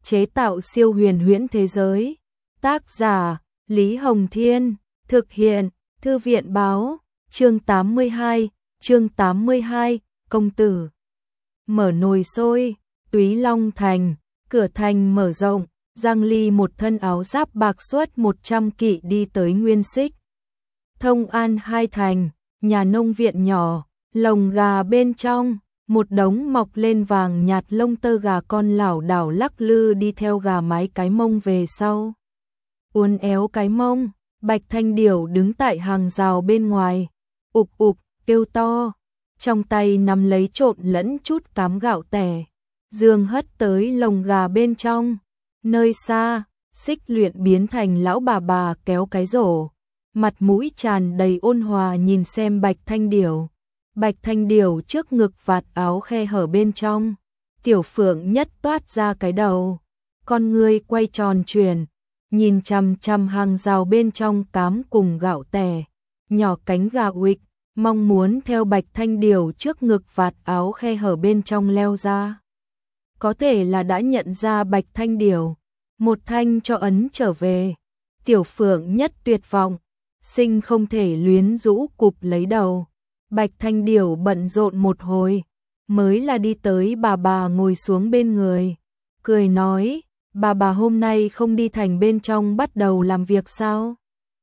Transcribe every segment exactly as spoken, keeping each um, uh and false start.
chế tạo siêu huyền huyễn thế giới. Tác giả Lý Hồng Thiên, thực hiện Thư viện Báo. Chương tám mươi hai, chương tám mươi hai, công tử mở nồi sôi. Túy Long Thành, cửa thành mở rộng, Giang Ly một thân áo giáp bạc suốt một trăm kỵ đi tới Nguyên Xích. Thông An hai thành, nhà nông viện nhỏ, lồng gà bên trong, một đống mọc lên vàng nhạt lông tơ gà con lảo đảo lắc lư đi theo gà mái cái mông về sau. Uốn éo cái mông, Bạch Thanh Điểu đứng tại hàng rào bên ngoài, ục ục kêu to, trong tay nắm lấy trộn lẫn chút cám gạo tẻ, dương hất tới lồng gà bên trong. Nơi xa, Xích Luyện biến thành lão bà bà kéo cái rổ, mặt mũi tràn đầy ôn hòa nhìn xem Bạch Thanh Điểu. Bạch Thanh Điểu trước ngực vạt áo khe hở bên trong, Tiểu Phượng nhất toát ra cái đầu, con ngươi quay tròn chuyển, nhìn chằm chằm hàng rào bên trong cám cùng gạo tẻ, nhỏ cánh gà uịch, mong muốn theo Bạch Thanh Điểu trước ngực vạt áo khe hở bên trong leo ra. Có thể là đã nhận ra Bạch Thanh Điểu, một thanh cho ấn trở về. Tiểu Phượng nhất tuyệt vọng, sinh không thể luyến rũ cụp lấy đầu. Bạch Thanh Điểu bận rộn một hồi, mới là đi tới bà bà ngồi xuống bên người, cười nói, bà bà hôm nay không đi thành bên trong bắt đầu làm việc sao?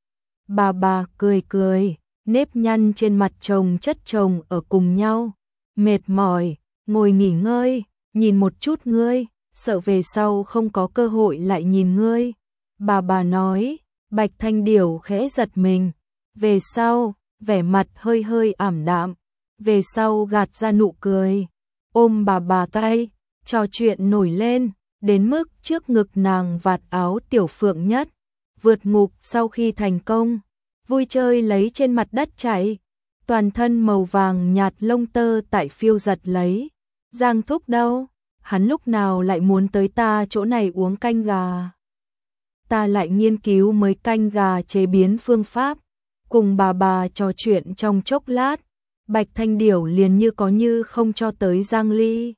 Bà bà cười cười, nếp nhăn trên mặt chồng chất chồng ở cùng nhau, mệt mỏi, ngồi nghỉ ngơi, nhìn một chút ngươi, sợ về sau không có cơ hội lại nhìn ngươi. Bà bà nói. Bạch Thanh Điểu khẽ giật mình, về sau, vẻ mặt hơi hơi ảm đạm, về sau gạt ra nụ cười, ôm bà bà tay, trò chuyện nổi lên, đến mức trước ngực nàng vạt áo Tiểu Phượng nhất, vượt ngục sau khi thành công, vui chơi lấy trên mặt đất chạy, toàn thân màu vàng nhạt lông tơ tại phiêu giật lấy. Giang Thúc đâu? Hắn lúc nào lại muốn tới ta chỗ này uống canh gà? Ta lại nghiên cứu mới canh gà chế biến phương pháp, cùng bà bà trò chuyện trong chốc lát, Bạch Thanh Điểu liền như có như không cho tới Giang Ly.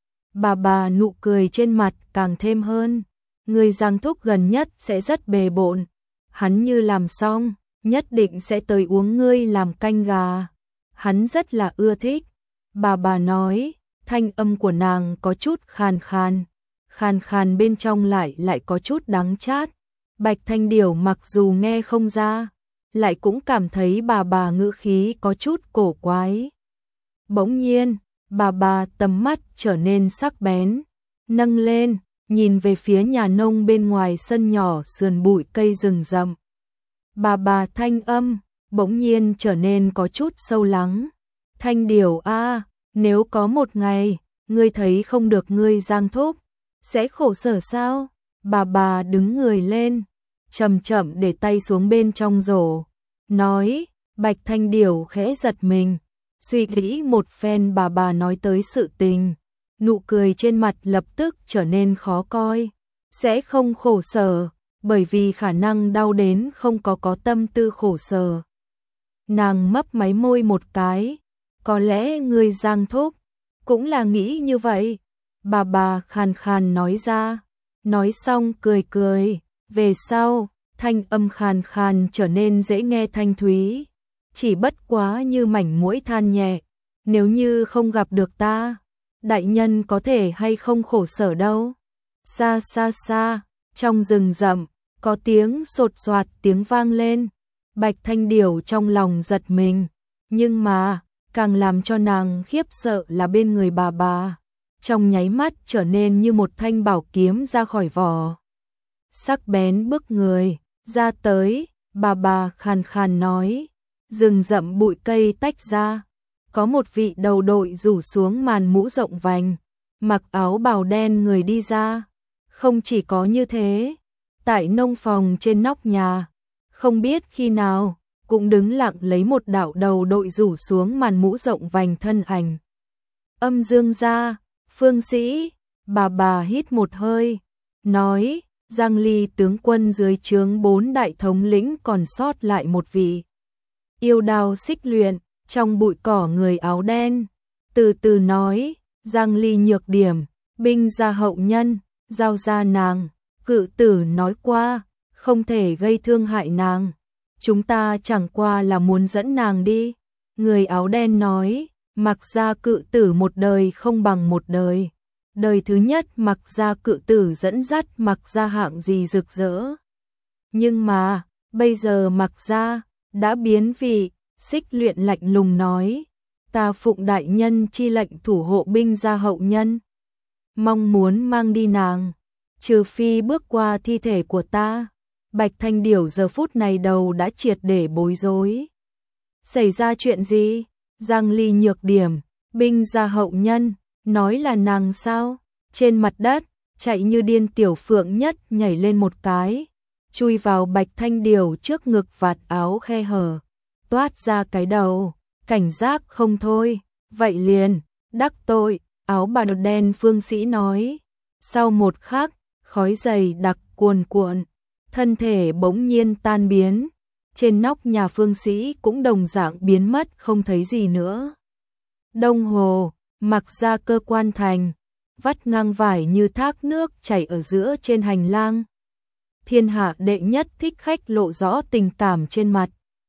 Bà bà nụ cười trên mặt càng thêm hơn, người Giang Thúc gần nhất sẽ rất bề bộn, hắn như làm xong, nhất định sẽ tới uống ngươi làm canh gà, hắn rất là ưa thích. Bà bà nói, thanh âm của nàng có chút khàn khàn, khàn khàn bên trong lại lại có chút đắng chát. Bạch Thanh Điểu mặc dù nghe không ra, lại cũng cảm thấy bà bà ngữ khí có chút cổ quái. Bỗng nhiên, bà bà tầm mắt trở nên sắc bén, nâng lên, nhìn về phía nhà nông bên ngoài sân nhỏ sườn bụi cây rừng rậm. Bà bà thanh âm, bỗng nhiên trở nên có chút sâu lắng. Thanh Điểu a, nếu có một ngày, ngươi thấy không được ngươi Giang Thúc, sẽ khổ sở sao? Bà bà đứng người lên, chậm chậm để tay xuống bên trong rổ, nói. Bạch Thanh Điểu khẽ giật mình, suy nghĩ một phen bà bà nói tới sự tình, nụ cười trên mặt lập tức trở nên khó coi. Sẽ không khổ sở, bởi vì khả năng đau đến không có có tâm tư khổ sở. Nàng mấp máy môi một cái, có lẽ người Giang Thúc cũng là nghĩ như vậy. Bà bà khàn khàn nói ra, nói xong cười cười, về sau, thanh âm khàn khàn trở nên dễ nghe thanh thúy, chỉ bất quá như mảnh muỗi than nhẹ, nếu như không gặp được ta, đại nhân có thể hay không khổ sở đâu. Xa xa xa, trong rừng rậm, có tiếng sột soạt tiếng vang lên, Bạch Thanh Điểu trong lòng giật mình, nhưng mà, càng làm cho nàng khiếp sợ là bên người bà bà, trong nháy mắt trở nên như một thanh bảo kiếm ra khỏi vỏ. Sắc bén bức người, ra tới, bà bà khàn khàn nói, rừng rậm bụi cây tách ra, có một vị đầu đội rủ xuống màn mũ rộng vành, mặc áo bào đen người đi ra. Không chỉ có như thế, tại nông phòng trên nóc nhà, không biết khi nào, cũng đứng lặng lấy một đạo đầu đội rủ xuống màn mũ rộng vành thân ảnh. Âm Dương gia, Phương Sĩ, bà bà hít một hơi, nói, Giang Ly tướng quân dưới trướng bốn đại thống lĩnh còn sót lại một vị. Yêu Đao Xích Luyện, trong bụi cỏ người áo đen, từ từ nói, Giang Ly nhược điểm, binh gia hậu nhân, giao ra nàng. Cự tử nói qua, không thể gây thương hại nàng. Chúng ta chẳng qua là muốn dẫn nàng đi. Người áo đen nói, Mặc gia cự tử một đời không bằng một đời. Đời thứ nhất Mặc gia cự tử dẫn dắt Mặc gia hạng gì rực rỡ. Nhưng mà, bây giờ Mặc gia đã biến vị. Xích Luyện lạnh lùng nói, ta phụng đại nhân chi lệnh thủ hộ binh gia hậu nhân, mong muốn mang đi nàng, trừ phi bước qua thi thể của ta. Bạch Thanh Điểu giờ phút này đầu đã triệt để bối rối. Xảy ra chuyện gì? Giang Ly nhược điểm, binh gia hậu nhân, nói là nàng sao? Trên mặt đất, chạy như điên Tiểu Phượng Nhất nhảy lên một cái, chui vào Bạch Thanh Điểu trước ngực vạt áo khe hở, toát ra cái đầu, cảnh giác không thôi, vậy liền, đắc tội, áo bào đen phương sĩ nói. Sau một khắc, khói dày đặc cuồn cuộn, thân thể bỗng nhiên tan biến, trên nóc nhà phương sĩ cũng đồng dạng biến mất không thấy gì nữa. Đông hồ, Mặc gia cơ quan thành, vắt ngang vải như thác nước chảy ở giữa trên hành lang. Thiên hạ đệ nhất thích khách lộ rõ tình cảm trên mặt.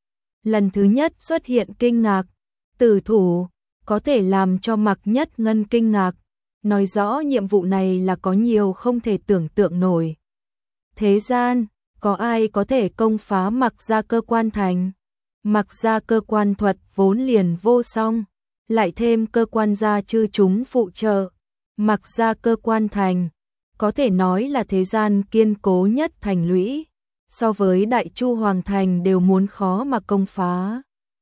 Lần thứ nhất xuất hiện kinh ngạc, tử thủ, có thể làm cho Mặc Nhất Ngân kinh ngạc, nói rõ nhiệm vụ này là có nhiều không thể tưởng tượng nổi. Thế gian, có ai có thể công phá Mặc gia cơ quan thành? Mặc gia cơ quan thuật vốn liền vô song, lại thêm cơ quan gia chư chúng phụ trợ. Mặc gia cơ quan thành, có thể nói là thế gian kiên cố nhất thành lũy, so với Đại Chu Hoàng thành đều muốn khó mà công phá.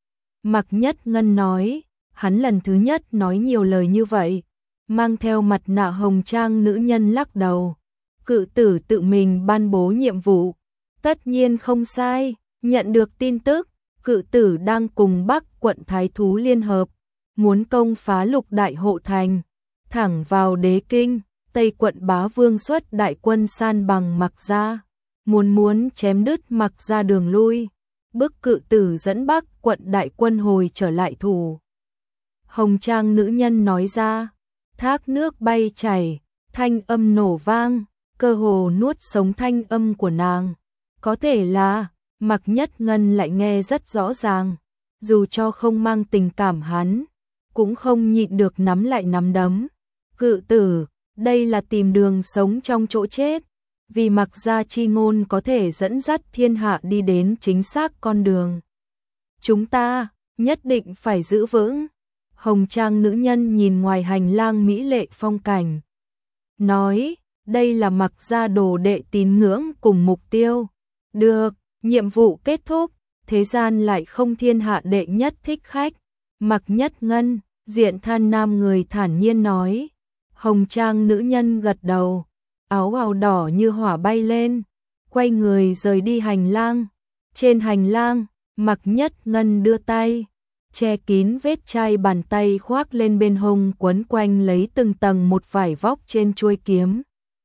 Mặc Nhất Ngân nói, hắn lần thứ nhất nói nhiều lời như vậy, mang theo mặt nạ hồng trang nữ nhân lắc đầu. Cự tử tự mình ban bố nhiệm vụ, tất nhiên không sai. Nhận được tin tức, cự tử đang cùng Bắc quận Thái Thú liên hợp, muốn công phá Lục Đại Hộ thành, thẳng vào Đế Kinh. Tây quận Bá Vương xuất đại quân san bằng Mặc gia, muốn muốn chém đứt Mặc gia đường lui, bức cự tử dẫn Bắc quận đại quân hồi trở lại thủ. Hồng trang nữ nhân nói ra, thác nước bay chảy, thanh âm nổ vang, cơ hồ nuốt sống thanh âm của nàng. Có thể là, Mặc Nhất Ngân lại nghe rất rõ ràng, dù cho không mang tình cảm hắn, cũng không nhịn được nắm lại nắm đấm. Cự tử, đây là tìm đường sống trong chỗ chết, vì Mặc gia chi ngôn có thể dẫn dắt thiên hạ đi đến chính xác con đường. Chúng ta, nhất định phải giữ vững. Hồng trang nữ nhân nhìn ngoài hành lang mỹ lệ phong cảnh, nói, đây là Mặc gia đồ đệ tín ngưỡng cùng mục tiêu. Được, nhiệm vụ kết thúc, thế gian lại không thiên hạ đệ nhất thích khách. Mặc Nhất Ngân, diện than nam người thản nhiên nói. Hồng trang nữ nhân gật đầu, áo bào đỏ như hỏa bay lên, quay người rời đi hành lang. Trên hành lang, Mặc Nhất Ngân đưa tay, che kín vết chai bàn tay khoác lên bên hông quấn quanh lấy từng tầng một vải vóc trên chuôi kiếm.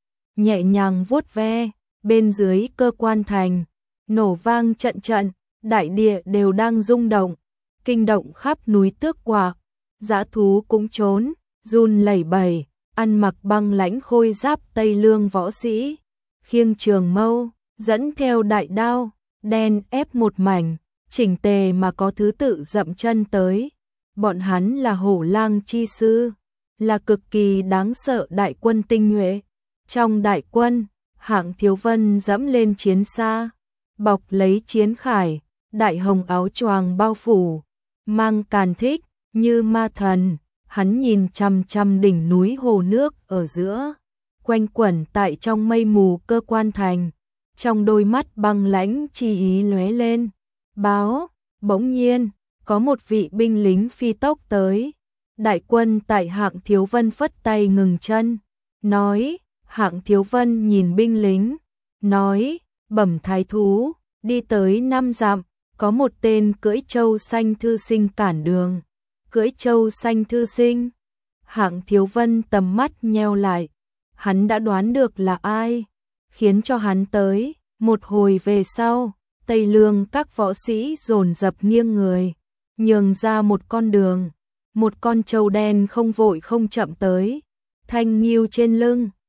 Nhẹ nhàng vuốt ve, bên dưới cơ quan thành, nổ vang trận trận, đại địa đều đang rung động, kinh động khắp núi Tước Quả, dã thú cũng trốn, run lẩy bẩy. Ăn mặc băng lãnh khôi giáp Tây Lương võ sĩ, khiêng trường mâu, dẫn theo đại đao, đen ép một mảnh, chỉnh tề mà có thứ tự dậm chân tới. Bọn hắn là hổ lang chi sư, là cực kỳ đáng sợ đại quân tinh nhuệ. Trong đại quân, Hạng Thiếu Vân dẫm lên chiến xa, bọc lấy chiến khải, đại hồng áo choàng bao phủ, mang càn thích, như ma thần. Hắn nhìn chằm chằm đỉnh núi hồ nước ở giữa, quanh quẩn tại trong mây mù cơ quan thành, trong đôi mắt băng lãnh chi ý lóe lên. Báo, bỗng nhiên, có một vị binh lính phi tốc tới. Đại quân tại Hạng Thiếu Vân phất tay ngừng chân, nói, Hạng Thiếu Vân nhìn binh lính, nói, bẩm thái thú, đi tới năm dặm, có một tên cưỡi trâu xanh thư sinh cản đường. Cưỡi trâu xanh thư sinh. Hạng Thiếu Vân tầm mắt nheo lại, hắn đã đoán được là ai, khiến cho hắn tới. Một hồi về sau, Tây Lương các võ sĩ dồn dập nghiêng người, nhường ra một con đường. Một con trâu đen không vội không chậm tới, thanh nghiêu trên lưng,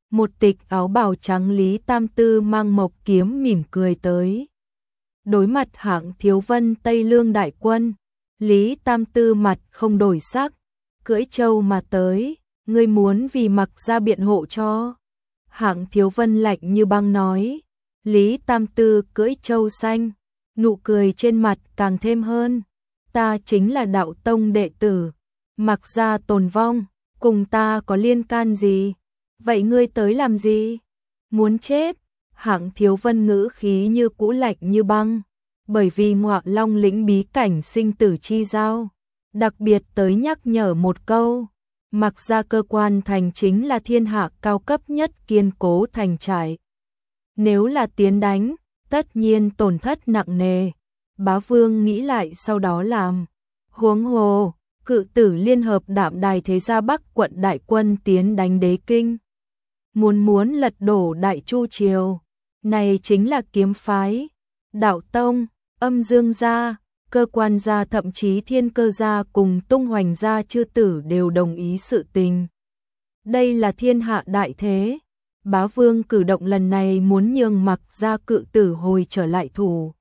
Một tịch áo bào trắng Lý Tam Tư mang mộc kiếm mỉm cười tới. Đối mặt Hạng Thiếu Vân Tây Lương đại quân, Lý Tam Tư mặt không đổi sắc, cưỡi trâu mà tới, ngươi muốn vì Mặc gia biện hộ cho. Hạng Thiếu Vân lạnh như băng nói. Lý Tam Tư cưỡi trâu xanh, nụ cười trên mặt càng thêm hơn. Ta chính là đạo tông đệ tử, Mặc gia tồn vong, cùng ta có liên can gì? Vậy ngươi tới làm gì? Muốn chết? Hạng Thiếu Vân ngữ khí như cũ lạnh như băng, bởi vì Ngọa Long lĩnh bí cảnh sinh tử chi giao, đặc biệt tới nhắc nhở một câu, Mặc gia cơ quan thành chính là thiên hạ cao cấp nhất kiên cố thành trại. Nếu là tiến đánh, tất nhiên tổn thất nặng nề. Bá Vương nghĩ lại sau đó làm. Huống hồ, cự tử liên hợp Đạm Đài thế gia Bắc quận đại quân tiến đánh Đế Kinh. Muốn muốn lật đổ Đại Chu triều, này chính là kiếm phái, đạo tông, Âm Dương gia, cơ quan gia thậm chí Thiên Cơ gia cùng Tung Hoành gia chư tử đều đồng ý sự tình. Đây là thiên hạ đại thế. Bá Vương cử động lần này muốn nhường Mặc gia cự tử hồi trở lại thủ,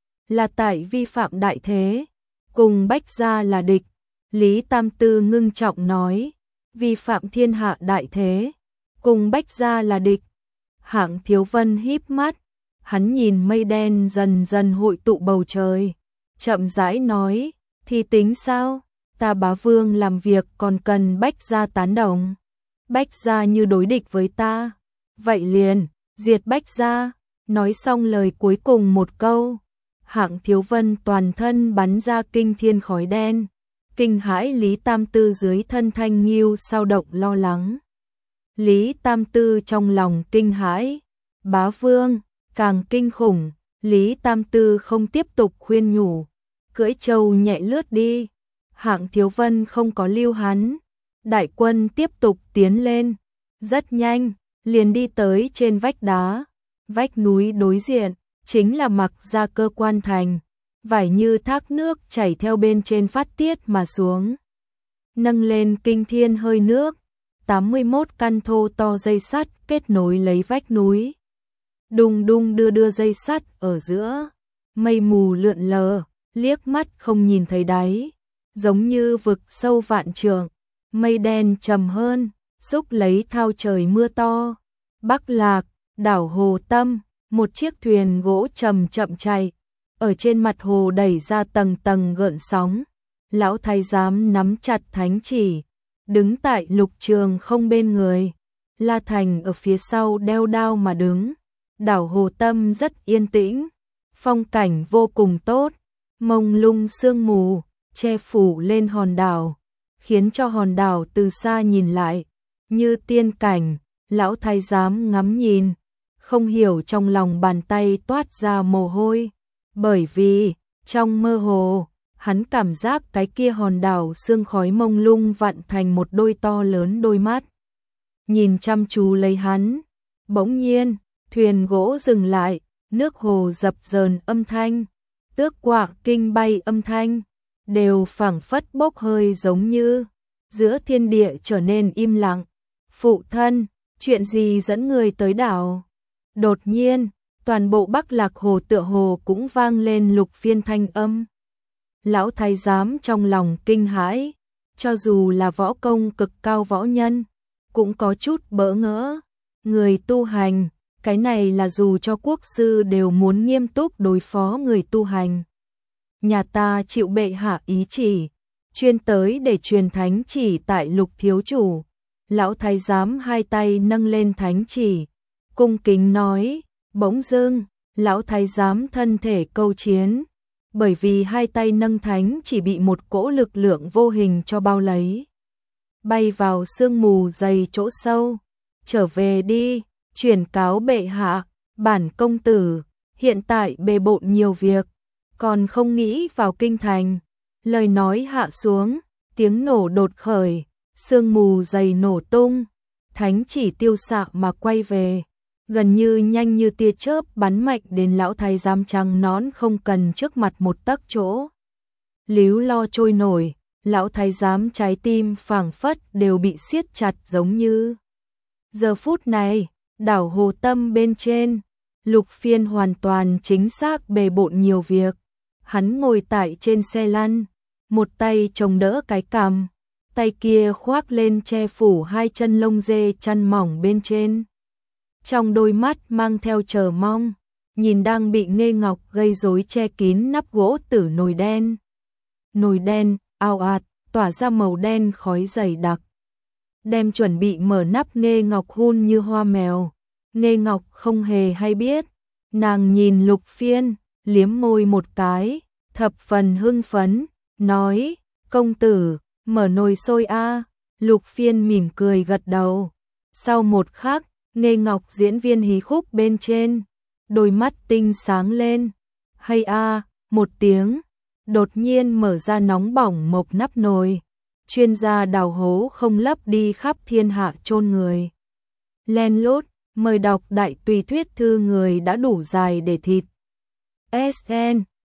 là tại vi phạm đại thế, cùng Bách gia là địch. Lý Tam Tư ngưng trọng nói, vi phạm thiên hạ đại thế, cùng Bách gia là địch. Hạng Thiếu Vân híp mắt, hắn nhìn mây đen dần dần hội tụ bầu trời, chậm rãi nói, thì tính sao, ta Bá Vương làm việc còn cần Bách gia tán đồng. Bách gia như đối địch với ta, vậy liền diệt Bách gia. Nói xong lời cuối cùng một câu, Hạng Thiếu Vân toàn thân bắn ra kinh thiên khói đen, kinh hãi Lý Tam Tư dưới thân Thanh Nghiêu sao động lo lắng. Lý Tam Tư trong lòng kinh hãi, Bá Vương càng kinh khủng. Lý Tam Tư không tiếp tục khuyên nhủ, cưỡi trâu nhẹ lướt đi. Hạng Thiếu Vân không có lưu hắn, đại quân tiếp tục tiến lên, rất nhanh liền đi tới trên vách đá. Vách núi đối diện chính là Mặc gia cơ quan thành, vải như thác nước chảy theo bên trên phát tiết mà xuống, nâng lên kinh thiên hơi nước. tám mươi mốt căn thô to dây sắt kết nối lấy vách núi, đùng đùng đưa đưa dây sắt ở giữa, mây mù lượn lờ, liếc mắt không nhìn thấy đáy, giống như vực sâu vạn trượng. Mây đen trầm hơn, xúc lấy thao trời mưa to. Bắc Lạc, đảo Hồ Tâm, một chiếc thuyền gỗ chậm chậm chạy, ở trên mặt hồ đẩy ra tầng tầng gợn sóng. Lão thái giám nắm chặt thánh chỉ, đứng tại Lục Trường không bên người. La Thành ở phía sau đeo đao mà đứng. Đảo Hồ Tâm rất yên tĩnh, phong cảnh vô cùng tốt, mông lung sương mù che phủ lên hòn đảo, khiến cho hòn đảo từ xa nhìn lại như tiên cảnh. Lão thái giám ngắm nhìn, không hiểu trong lòng bàn tay toát ra mồ hôi, bởi vì trong mơ hồ hắn cảm giác cái kia hòn đảo sương khói mông lung vặn thành một đôi to lớn đôi mắt, nhìn chăm chú lấy hắn. Bỗng nhiên thuyền gỗ dừng lại, nước hồ dập dờn âm thanh, tước quạ kinh bay âm thanh, đều phảng phất bốc hơi, giống như giữa thiên địa trở nên im lặng. Phụ thân, chuyện gì dẫn người tới đảo? Đột nhiên, toàn bộ Bắc Lạc hồ tựa hồ cũng vang lên lục phiên thanh âm. Lão thái giám trong lòng kinh hãi, cho dù là võ công cực cao võ nhân, cũng có chút bỡ ngỡ. Người tu hành, cái này là dù cho quốc sư đều muốn nghiêm túc đối phó người tu hành. Nhà ta chịu bệ hạ ý chỉ, chuyên tới để truyền thánh chỉ tại Lục thiếu chủ. Lão thái giám hai tay nâng lên thánh chỉ, cung kính nói. Bỗng dưng, lão thái giám thân thể câu chiến, bởi vì hai tay nâng thánh chỉ bị một cỗ lực lượng vô hình cho bao lấy, bay vào sương mù dày chỗ sâu. Trở về đi, truyền cáo bệ hạ, bản công tử hiện tại bề bộn nhiều việc, còn không nghĩ vào kinh thành. Lời nói hạ xuống, tiếng nổ đột khởi, sương mù dày nổ tung, thánh chỉ tiêu xạ mà quay về, gần như nhanh như tia chớp bắn mạnh đến lão thái giám trắng nón không cần trước mặt một tấc chỗ. Líu lo trôi nổi, lão thái giám trái tim phảng phất đều bị siết chặt, giống như Giờ phút này, đảo Hồ Tâm bên trên, Lục Phiên hoàn toàn chính xác bề bộn nhiều việc. Hắn ngồi tại trên xe lăn, một tay chống đỡ cái cằm, tay kia khoác lên che phủ hai chân lông dê chăn mỏng bên trên. Trong đôi mắt mang theo chờ mong, nhìn đang bị Nghê Ngọc gây rối che kín nắp gỗ tử nồi đen. Nồi đen, ao ạt, tỏa ra màu đen khói dày đặc. Đem chuẩn bị mở nắp Nghê Ngọc hun như hoa mèo. Nghê Ngọc không hề hay biết. Nàng nhìn Lục Phiên, liếm môi một cái, thập phần hưng phấn, nói, công tử, mở nồi sôi a. Lục Phiên mỉm cười gật đầu. Sau một khắc, Nghê Ngọc diễn viên hí khúc bên trên, đôi mắt tinh sáng lên. Hay a, một tiếng, đột nhiên mở ra nóng bỏng mộc nắp nồi. Chuyên gia đào hố không lấp đi khắp thiên hạ chôn người. Len lút, mời đọc đại tùy thuyết thư người đã đủ dài để thịt. ét en